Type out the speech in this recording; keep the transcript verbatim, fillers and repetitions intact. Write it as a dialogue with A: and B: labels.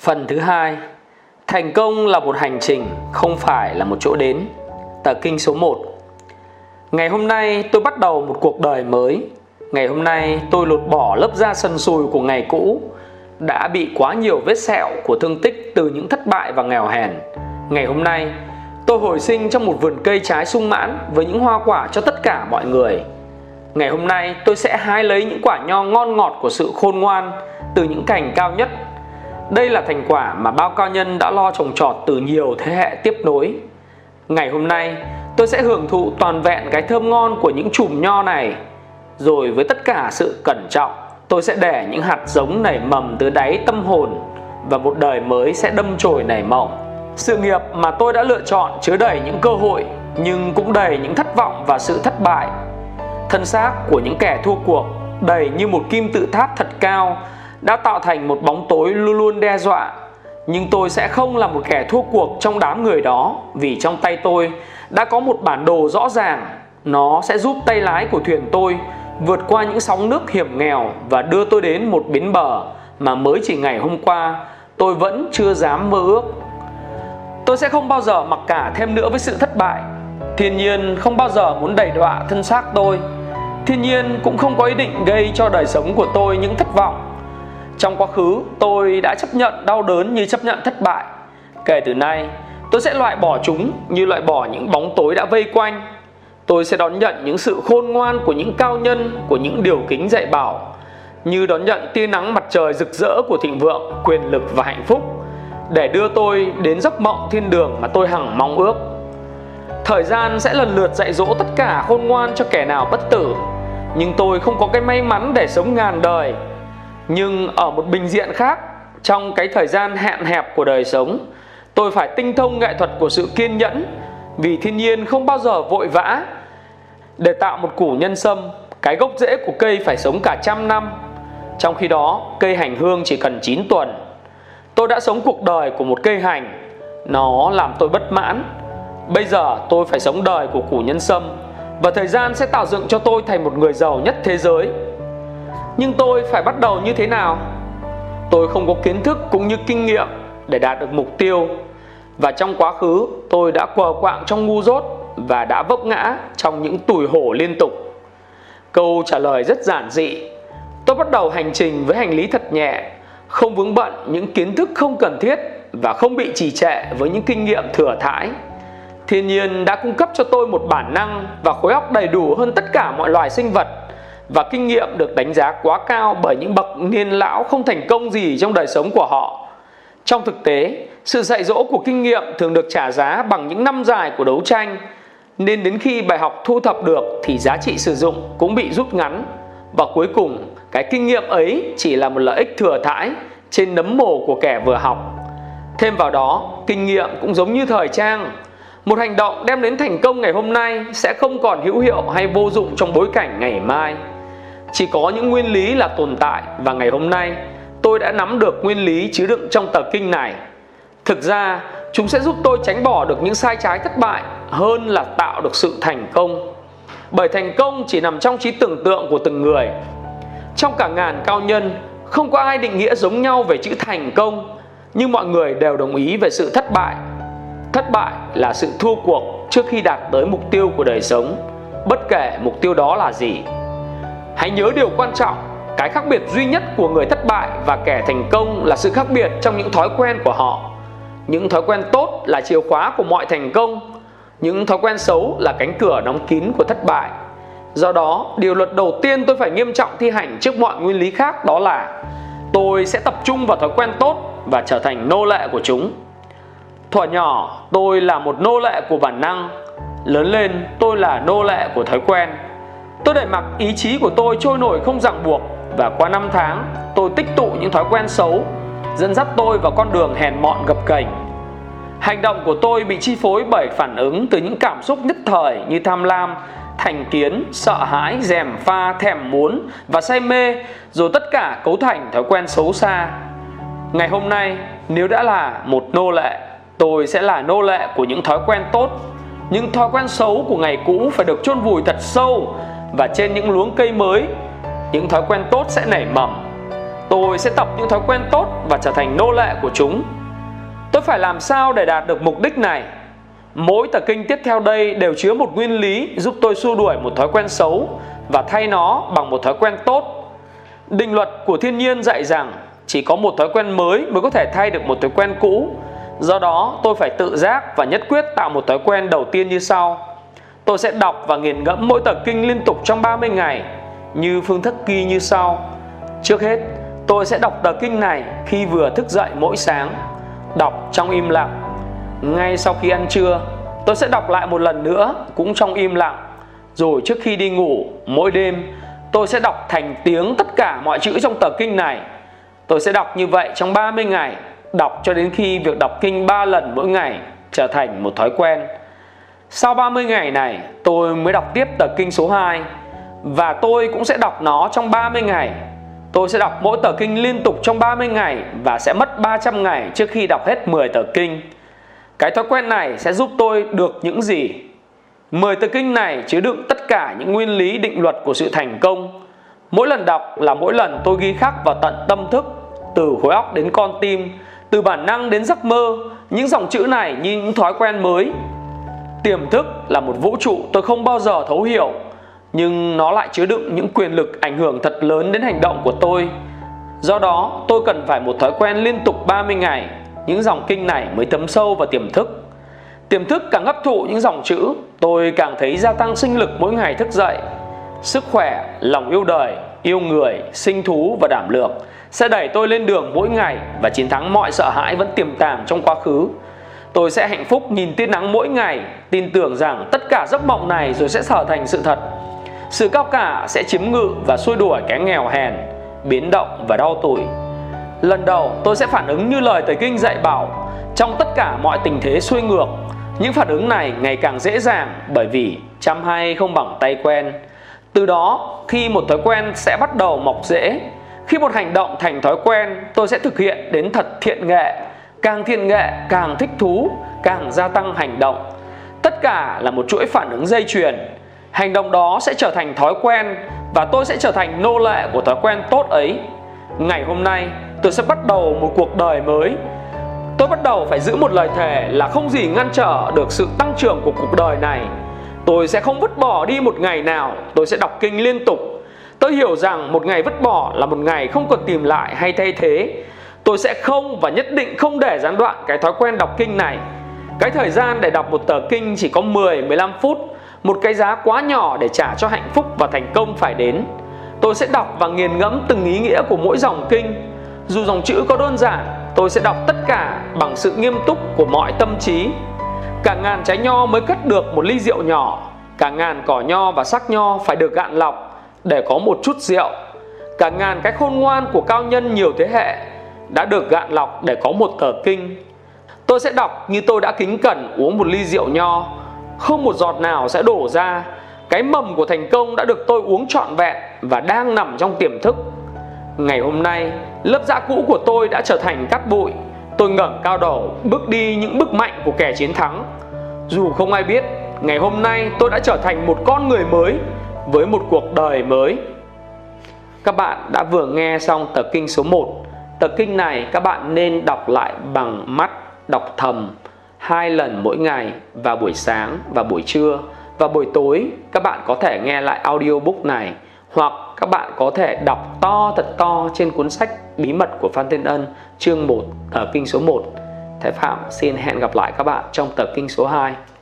A: Phần thứ hai, thành công là một hành trình, không phải là một chỗ đến. Tờ kinh số một. Ngày hôm nay tôi bắt đầu một cuộc đời mới. Ngày hôm nay tôi lột bỏ lớp da sần sùi của ngày cũ, đã bị quá nhiều vết sẹo của thương tích từ những thất bại và nghèo hèn. Ngày hôm nay tôi hồi sinh trong một vườn cây trái sung mãn với những hoa quả cho tất cả mọi người. Ngày hôm nay tôi sẽ hái lấy những quả nho ngon ngọt của sự khôn ngoan từ những cành cao nhất. Đây là thành quả mà bao cao nhân đã lo trồng trọt từ nhiều thế hệ tiếp nối. Ngày hôm nay tôi sẽ hưởng thụ toàn vẹn cái thơm ngon của những chùm nho này. Rồi với tất cả sự cẩn trọng, tôi sẽ để những hạt giống nảy mầm từ đáy tâm hồn, và một đời mới sẽ đâm chồi nảy mộng. Sự nghiệp mà tôi đã lựa chọn chứa đầy những cơ hội, nhưng cũng đầy những thất vọng và sự thất bại. Thân xác của những kẻ thua cuộc đầy như một kim tự tháp thật cao, đã tạo thành một bóng tối luôn luôn đe dọa. Nhưng tôi sẽ không là một kẻ thua cuộc trong đám người đó, vì trong tay tôi đã có một bản đồ rõ ràng. Nó sẽ giúp tay lái của thuyền tôi vượt qua những sóng nước hiểm nghèo và đưa tôi đến một bến bờ mà mới chỉ ngày hôm qua tôi vẫn chưa dám mơ ước. Tôi sẽ không bao giờ mặc cả thêm nữa với sự thất bại. Thiên nhiên không bao giờ muốn đày đọa thân xác tôi. Thiên nhiên cũng không có ý định gây cho đời sống của tôi những thất vọng. Trong quá khứ tôi đã chấp nhận đau đớn như chấp nhận thất bại. Kể từ nay tôi sẽ loại bỏ chúng như loại bỏ những bóng tối đã vây quanh. Tôi sẽ đón nhận những sự khôn ngoan của những cao nhân, của những điều kính dạy bảo, như đón nhận tia nắng mặt trời rực rỡ của thịnh vượng, quyền lực và hạnh phúc, để đưa tôi đến giấc mộng thiên đường mà tôi hằng mong ước. Thời gian sẽ lần lượt dạy dỗ tất cả khôn ngoan cho kẻ nào bất tử. Nhưng tôi không có cái may mắn để sống ngàn đời. Nhưng ở một bình diện khác, trong cái thời gian hạn hẹp của đời sống, tôi phải tinh thông nghệ thuật của sự kiên nhẫn. Vì thiên nhiên không bao giờ vội vã. Để tạo một củ nhân sâm, cái gốc rễ của cây phải sống cả trăm năm. Trong khi đó cây hành hương chỉ cần chín tuần. Tôi đã sống cuộc đời của một cây hành. Nó làm tôi bất mãn. Bây giờ tôi phải sống đời của củ nhân sâm, và thời gian sẽ tạo dựng cho tôi thành một người giàu nhất thế giới. Nhưng tôi phải bắt đầu như thế nào? Tôi không có kiến thức cũng như kinh nghiệm để đạt được mục tiêu. Và trong quá khứ tôi đã quờ quạng trong ngu dốt và đã vấp ngã trong những tủi hổ liên tục. Câu trả lời rất giản dị. Tôi bắt đầu hành trình với hành lý thật nhẹ, không vướng bận những kiến thức không cần thiết và không bị trì trệ với những kinh nghiệm thừa thãi. Thiên nhiên đã cung cấp cho tôi một bản năng và khối óc đầy đủ hơn tất cả mọi loài sinh vật, và kinh nghiệm được đánh giá quá cao bởi những bậc niên lão không thành công gì trong đời sống của họ. Trong thực tế, sự dạy dỗ của kinh nghiệm thường được trả giá bằng những năm dài của đấu tranh, nên đến khi bài học thu thập được thì giá trị sử dụng cũng bị rút ngắn. Và cuối cùng, cái kinh nghiệm ấy chỉ là một lợi ích thừa thãi trên nấm mồ của kẻ vừa học. Thêm vào đó, kinh nghiệm cũng giống như thời trang. Một hành động đem đến thành công ngày hôm nay sẽ không còn hữu hiệu hay vô dụng trong bối cảnh ngày mai. Chỉ có những nguyên lý là tồn tại, và ngày hôm nay tôi đã nắm được nguyên lý chứa đựng trong tờ kinh này. Thực ra, chúng sẽ giúp tôi tránh bỏ được những sai trái thất bại hơn là tạo được sự thành công. Bởi thành công chỉ nằm trong trí tưởng tượng của từng người. Trong cả ngàn cao nhân, không có ai định nghĩa giống nhau về chữ thành công, nhưng mọi người đều đồng ý về sự thất bại. Thất bại là sự thua cuộc trước khi đạt tới mục tiêu của đời sống, bất kể mục tiêu đó là gì. Hãy nhớ điều quan trọng, cái khác biệt duy nhất của người thất bại và kẻ thành công là sự khác biệt trong những thói quen của họ. Những thói quen tốt là chìa khóa của mọi thành công. Những thói quen xấu là cánh cửa đóng kín của thất bại. Do đó, điều luật đầu tiên tôi phải nghiêm trọng thi hành trước mọi nguyên lý khác đó là tôi sẽ tập trung vào thói quen tốt và trở thành nô lệ của chúng. Thuở nhỏ, tôi là một nô lệ của bản năng. Lớn lên, tôi là nô lệ của thói quen. Tôi để mặc ý chí của tôi trôi nổi không ràng buộc, và qua năm tháng, tôi tích tụ những thói quen xấu, dẫn dắt tôi vào con đường hèn mọn gập ghềnh. Hành động của tôi bị chi phối bởi phản ứng từ những cảm xúc nhất thời như tham lam, thành kiến, sợ hãi, gièm pha, thèm muốn và say mê, rồi tất cả cấu thành thói quen xấu xa. Ngày hôm nay, nếu đã là một nô lệ, tôi sẽ là nô lệ của những thói quen tốt. Những thói quen xấu của ngày cũ phải được chôn vùi thật sâu, và trên những luống cây mới, những thói quen tốt sẽ nảy mầm. Tôi sẽ tập những thói quen tốt và trở thành nô lệ của chúng. Tôi phải làm sao để đạt được mục đích này? Mỗi tờ kinh tiếp theo đây đều chứa một nguyên lý giúp tôi xua đuổi một thói quen xấu và thay nó bằng một thói quen tốt. Định luật của thiên nhiên dạy rằng chỉ có một thói quen mới mới có thể thay được một thói quen cũ. Do đó tôi phải tự giác và nhất quyết tạo một thói quen đầu tiên như sau. Tôi sẽ đọc và nghiền ngẫm mỗi tờ kinh liên tục trong ba mươi ngày, như phương thức ghi như sau. Trước hết, tôi sẽ đọc tờ kinh này khi vừa thức dậy mỗi sáng, đọc trong im lặng. Ngay sau khi ăn trưa, tôi sẽ đọc lại một lần nữa cũng trong im lặng. Rồi trước khi đi ngủ, mỗi đêm, tôi sẽ đọc thành tiếng tất cả mọi chữ trong tờ kinh này. Tôi sẽ đọc như vậy trong ba mươi ngày, đọc cho đến khi việc đọc kinh ba lần mỗi ngày trở thành một thói quen. Sau ba mươi ngày này, tôi mới đọc tiếp tờ kinh số hai. Và tôi cũng sẽ đọc nó trong ba mươi ngày. Tôi sẽ đọc mỗi tờ kinh liên tục trong ba mươi ngày và sẽ mất ba trăm ngày trước khi đọc hết mười tờ kinh. Cái thói quen này sẽ giúp tôi được những gì? mười tờ kinh này chứa đựng tất cả những nguyên lý định luật của sự thành công. Mỗi lần đọc là mỗi lần tôi ghi khắc vào tận tâm thức, từ khối óc đến con tim, từ bản năng đến giấc mơ. Những dòng chữ này như những thói quen mới. Tiềm thức là một vũ trụ tôi không bao giờ thấu hiểu, nhưng nó lại chứa đựng những quyền lực ảnh hưởng thật lớn đến hành động của tôi. Do đó tôi cần phải một thói quen liên tục ba mươi ngày. Những dòng kinh này mới thấm sâu vào tiềm thức. Tiềm thức càng hấp thụ những dòng chữ, tôi càng thấy gia tăng sinh lực mỗi ngày thức dậy. Sức khỏe, lòng yêu đời, yêu người, sinh thú và đảm lược sẽ đẩy tôi lên đường mỗi ngày và chiến thắng mọi sợ hãi vẫn tiềm tàng trong quá khứ. Tôi sẽ hạnh phúc nhìn tia nắng mỗi ngày, tin tưởng rằng tất cả giấc mộng này rồi sẽ trở thành sự thật. Sự cao cả sẽ chiếm ngự và xua đuổi cái nghèo hèn, biến động và đau tủi. Lần đầu tôi sẽ phản ứng như lời tờ kinh dạy bảo, trong tất cả mọi tình thế xuôi ngược. Những phản ứng này ngày càng dễ dàng bởi vì chăm hay không bằng tay quen. Từ đó, khi một thói quen sẽ bắt đầu mọc rễ, khi một hành động thành thói quen, tôi sẽ thực hiện đến thật thiện nghệ. Càng thiện nghệ, càng thích thú, càng gia tăng hành động. Tất cả là một chuỗi phản ứng dây chuyền. Hành động đó sẽ trở thành thói quen và tôi sẽ trở thành nô lệ của thói quen tốt ấy. Ngày hôm nay, tôi sẽ bắt đầu một cuộc đời mới. Tôi bắt đầu phải giữ một lời thề là không gì ngăn trở được sự tăng trưởng của cuộc đời này. Tôi sẽ không vứt bỏ đi một ngày nào. Tôi sẽ đọc kinh liên tục. Tôi hiểu rằng một ngày vứt bỏ là một ngày không còn tìm lại hay thay thế. Tôi sẽ không và nhất định không để gián đoạn cái thói quen đọc kinh này. Cái thời gian để đọc một tờ kinh chỉ có mười đến mười lăm phút. Một cái giá quá nhỏ để trả cho hạnh phúc và thành công phải đến. Tôi sẽ đọc và nghiền ngẫm từng ý nghĩa của mỗi dòng kinh. Dù dòng chữ có đơn giản, tôi sẽ đọc tất cả bằng sự nghiêm túc của mọi tâm trí. Cả ngàn trái nho mới cất được một ly rượu nhỏ. Cả ngàn cỏ nho và sắc nho phải được gạn lọc để có một chút rượu. Cả ngàn cái khôn ngoan của cao nhân nhiều thế hệ đã được gạn lọc để có một tờ kinh. Tôi sẽ đọc như tôi đã kính cẩn uống một ly rượu nho. Không một giọt nào sẽ đổ ra. Cái mầm của thành công đã được tôi uống trọn vẹn và đang nằm trong tiềm thức. Ngày hôm nay, lớp da cũ của tôi đã trở thành cát bụi. Tôi ngẩng cao đầu, bước đi những bước mạnh của kẻ chiến thắng. Dù không ai biết, ngày hôm nay tôi đã trở thành một con người mới với một cuộc đời mới. Các bạn đã vừa nghe xong tờ kinh số một. Tờ kinh này các bạn nên đọc lại bằng mắt, đọc thầm hai lần mỗi ngày, vào buổi sáng và buổi trưa. Và buổi tối các bạn có thể nghe lại audiobook này, hoặc các bạn có thể đọc to thật to trên cuốn sách Bí mật của Phan Thiên Ân chương một, tờ kinh số một. Thái Phạm xin hẹn gặp lại các bạn trong tờ kinh số hai.